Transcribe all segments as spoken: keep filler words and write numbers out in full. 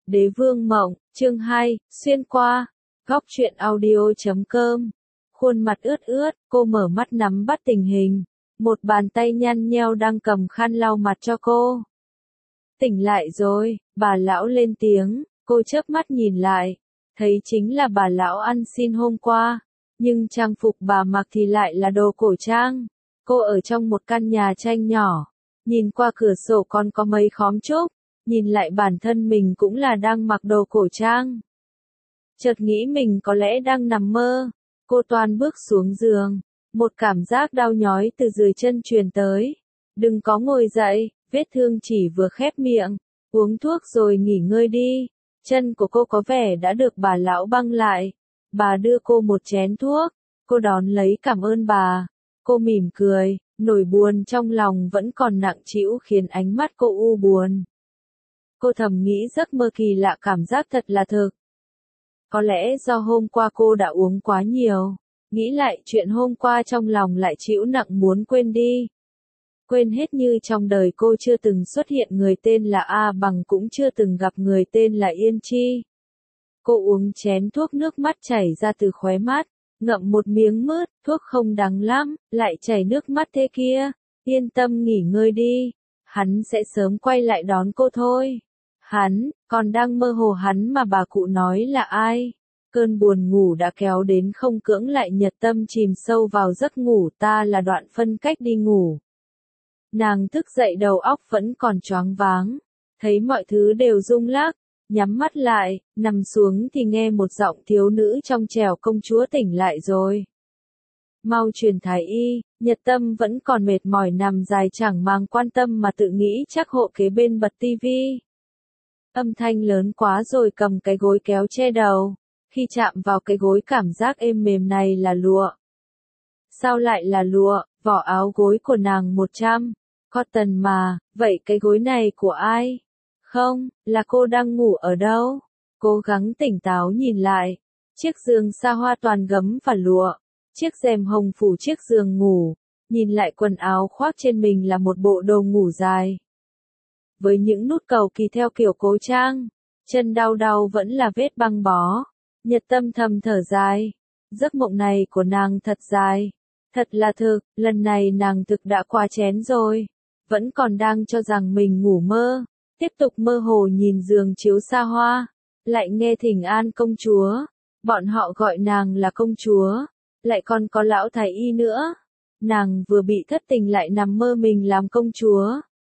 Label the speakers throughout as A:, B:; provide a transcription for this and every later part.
A: Đế vương mộng, chương hai, xuyên qua, góc truyện audio chấm com. Khuôn mặt ướt ướt, cô mở mắt nắm bắt tình hình. Một bàn tay nhăn nheo đang cầm khăn lau mặt cho cô. Tỉnh lại rồi, bà lão lên tiếng, cô chớp mắt nhìn lại. Thấy chính là bà lão ăn xin hôm qua. Nhưng trang phục bà mặc thì lại là đồ cổ trang. Cô ở trong một căn nhà tranh nhỏ. Nhìn qua cửa sổ còn có mấy khóm trúc. Nhìn lại bản thân mình cũng là đang mặc đồ cổ trang. Chợt nghĩ mình có lẽ đang nằm mơ. Cô toan bước xuống giường. Một cảm giác đau nhói từ dưới chân truyền tới. Đừng có ngồi dậy, vết thương chỉ vừa khép miệng. Uống thuốc rồi nghỉ ngơi đi. Chân của cô có vẻ đã được bà lão băng lại. Bà đưa cô một chén thuốc. Cô đón lấy cảm ơn bà. Cô mỉm cười, nỗi buồn trong lòng vẫn còn nặng trĩu khiến ánh mắt cô u buồn. Cô thầm nghĩ giấc mơ kỳ lạ cảm giác thật là thực. Có lẽ do hôm qua cô đã uống quá nhiều. Nghĩ lại chuyện hôm qua trong lòng lại trĩu nặng muốn quên đi. Quên hết như trong đời cô chưa từng xuất hiện người tên là A Bằng cũng chưa từng gặp người tên là Yên Chi. Cô uống chén thuốc nước mắt chảy ra từ khóe mắt. Ngậm một miếng mứt, thuốc không đắng lắm, lại chảy nước mắt thế kia. Yên tâm nghỉ ngơi đi. Hắn sẽ sớm quay lại đón cô thôi. Hắn, còn đang mơ hồ hắn mà bà cụ nói là ai? Cơn buồn ngủ đã kéo đến không cưỡng lại Nhật Tâm chìm sâu vào giấc ngủ, ta là đoạn phân cách đi ngủ. Nàng thức dậy đầu óc vẫn còn choáng váng, thấy mọi thứ đều rung lắc, nhắm mắt lại, nằm xuống thì nghe một giọng thiếu nữ trong trẻo, công chúa tỉnh lại rồi. Mau truyền thái y. Nhật Tâm vẫn còn mệt mỏi nằm dài chẳng mang quan tâm mà tự nghĩ chắc hộ kế bên bật tivi. Âm thanh lớn quá rồi cầm cái gối kéo che đầu. Khi chạm vào cái gối cảm giác êm mềm này là lụa. Sao lại là lụa? Vỏ áo gối của nàng một trăm. Cotton mà, vậy cái gối này của ai? Không, là cô đang ngủ ở đâu? Cố gắng tỉnh táo nhìn lại. Chiếc giường xa hoa toàn gấm và lụa. Chiếc rèm hồng phủ chiếc giường ngủ. Nhìn lại quần áo khoác trên mình là một bộ đồ ngủ dài. Với những nút cầu kỳ theo kiểu cố trang. Chân đau đau vẫn là vết băng bó. Nhật Tâm thầm thở dài. Giấc mộng này của nàng thật dài. Thật là thực, lần này nàng thực đã qua chén rồi. Vẫn còn đang cho rằng mình ngủ mơ. Tiếp tục mơ hồ nhìn giường chiếu xa hoa. Lại nghe thỉnh an công chúa. Bọn họ gọi nàng là công chúa. Lại còn có lão thái y nữa. Nàng vừa bị thất tình lại nằm mơ mình làm công chúa.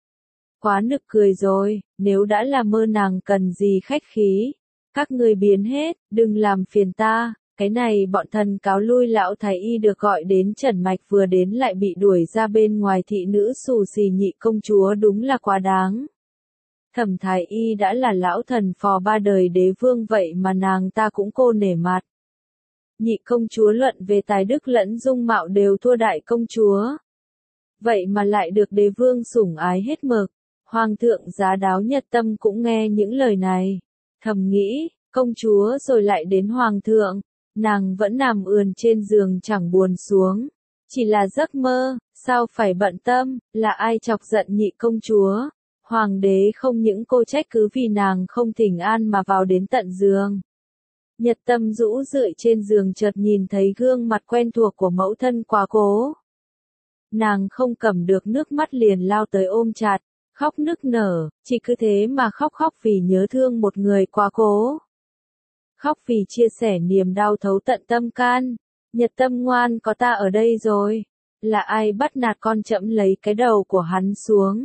A: Quá nực cười rồi, nếu đã là mơ nàng cần gì khách khí. Các người biến hết, đừng làm phiền ta. Cái này bọn thần cáo lui lão thái y được gọi đến trần mạch vừa đến lại bị đuổi ra bên ngoài, thị nữ xù xì nhị công chúa đúng là quá đáng. Thẩm thái y đã là lão thần phò ba đời đế vương vậy mà nàng ta cũng cô nể mặt. Nhị công chúa luận về tài đức lẫn dung mạo đều thua đại công chúa. Vậy mà lại được đế vương sủng ái hết mực. Hoàng thượng giá đáo Nhật Tâm cũng nghe những lời này. Thầm nghĩ, công chúa rồi lại đến hoàng thượng. Nàng vẫn nằm ườn trên giường chẳng buồn xuống. Chỉ là giấc mơ, sao phải bận tâm, là ai chọc giận nhị công chúa. Hoàng đế không những cô trách cứ vì nàng không thỉnh an mà vào đến tận giường. Nhật Tâm rũ rượi trên giường chợt nhìn thấy gương mặt quen thuộc của mẫu thân quá cố. Nàng không cầm được nước mắt liền lao tới ôm chặt, khóc nức nở, chỉ cứ thế mà khóc khóc vì nhớ thương một người quá cố. Khóc vì chia sẻ niềm đau thấu tận tâm can. Nhật Tâm ngoan, có ta ở đây rồi. Là ai bắt nạt con? Chẫm lấy cái đầu của hắn xuống.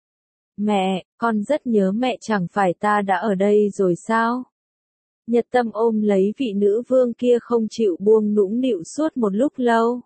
A: Mẹ, con rất nhớ mẹ, chẳng phải ta đã ở đây rồi sao? Nhật Tâm ôm lấy vị nữ vương kia không chịu buông, nũng nịu suốt một lúc lâu.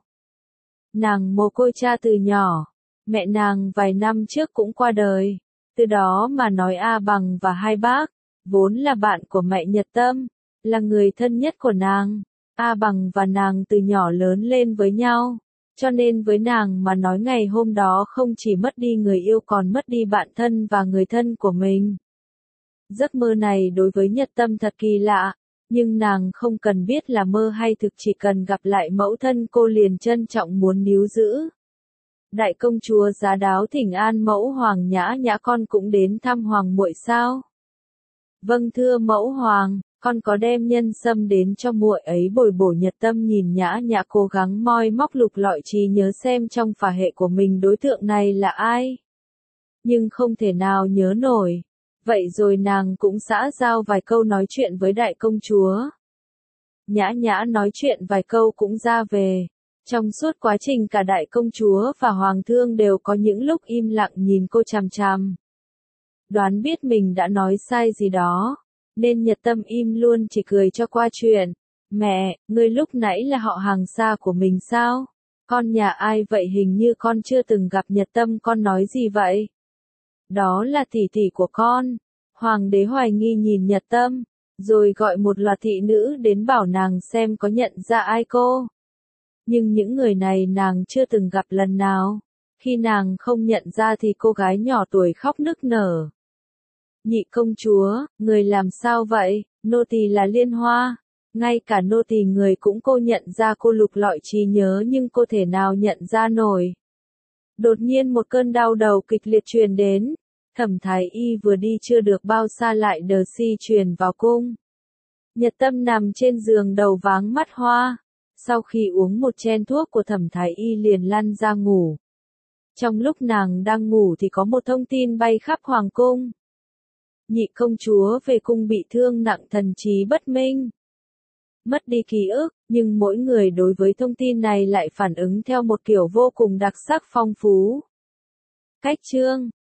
A: Nàng mồ côi cha từ nhỏ. Mẹ nàng vài năm trước cũng qua đời. Từ đó mà nói A Bằng và hai bác, vốn là bạn của mẹ Nhật Tâm, là người thân nhất của nàng. A Bằng và nàng từ nhỏ lớn lên với nhau. Cho nên với nàng mà nói ngày hôm đó không chỉ mất đi người yêu còn mất đi bạn thân và người thân của mình. Giấc mơ này đối với Nhật Tâm thật kỳ lạ, nhưng nàng không cần biết là mơ hay thực, chỉ cần gặp lại mẫu thân cô liền trân trọng muốn níu giữ. Đại công chúa giá đáo thỉnh an mẫu hoàng, nhã nhã con cũng đến thăm hoàng muội sao? Vâng thưa mẫu hoàng, con có đem nhân sâm đến cho muội ấy bồi bổ. Nhật Tâm nhìn Nhã Nhã cố gắng moi móc lục lọi trí nhớ xem trong phả hệ của mình đối tượng này là ai. Nhưng không thể nào nhớ nổi. Vậy rồi nàng cũng xã giao vài câu nói chuyện với đại công chúa. Nhã Nhã nói chuyện vài câu cũng ra về. Trong suốt quá trình cả đại công chúa và hoàng thương đều có những lúc im lặng nhìn cô chằm chằm. Đoán biết mình đã nói sai gì đó, nên Nhật Tâm im luôn, chỉ cười cho qua chuyện. Mẹ, ngươi lúc nãy là họ hàng xa của mình sao? Con nhà ai vậy? Hình như con chưa từng gặp. Nhật Tâm, con nói gì vậy? Đó là tỷ tỷ của con. Hoàng đế hoài nghi nhìn Nhật Tâm, rồi gọi một loạt thị nữ đến bảo nàng xem có nhận ra ai cô. Nhưng những người này nàng chưa từng gặp lần nào. Khi nàng không nhận ra thì cô gái nhỏ tuổi khóc nức nở. Nhị công chúa, người làm sao vậy? Nô tỳ là Liên Hoa. Ngay cả nô tỳ người cũng cô nhận ra. Cô lục lọi trí nhớ nhưng cô thể nào nhận ra nổi. Đột nhiên một cơn đau đầu kịch liệt truyền đến. Thẩm Thái Y vừa đi chưa được bao xa lại đờ si truyền vào cung. Nhật Tâm nằm trên giường đầu váng mắt hoa. Sau khi uống một chén thuốc của Thẩm Thái Y liền lăn ra ngủ. Trong lúc nàng đang ngủ thì có một thông tin bay khắp hoàng cung. Nhị công chúa về cung bị thương nặng, thần trí bất minh. Mất đi ký ức, nhưng mỗi người đối với thông tin này lại phản ứng theo một kiểu vô cùng đặc sắc phong phú. Cách chương